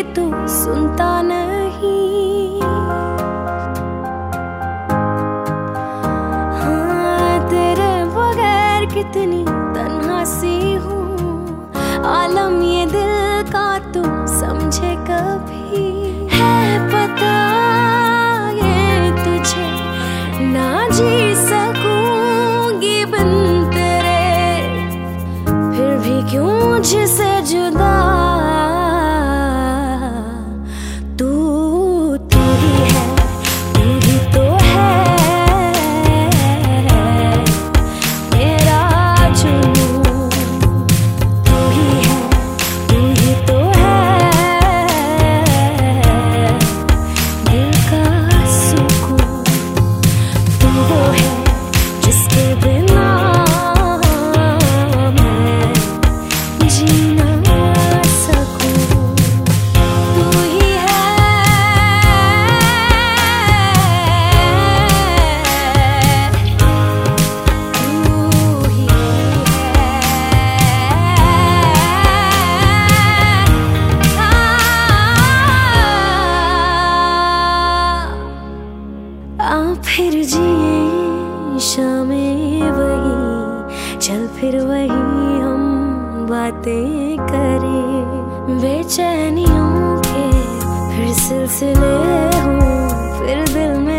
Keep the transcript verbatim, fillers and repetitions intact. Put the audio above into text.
तो सुनता नहीं। हाँ, तेरे बगैर कितनी तन्हा सी हूँ, आलम ये दिल का तू समझे कभी। है पता ये तुझे ना जी सकूंगी बिन तेरे, फिर भी क्यों मुझसे जुदा। तू तू ही है, तू ही तो है मेरा जुनून। तू ही है, तू ही तो है दिल का सुकून। तू वो है जिसके बिना मैं जी ना सकूं। तू ही है, तू ही है। आ फिर जिए शामें वही, चल फिर वही हम बातें करें। बेचैनियों के फिर सिलसिले हों, फिर दिल में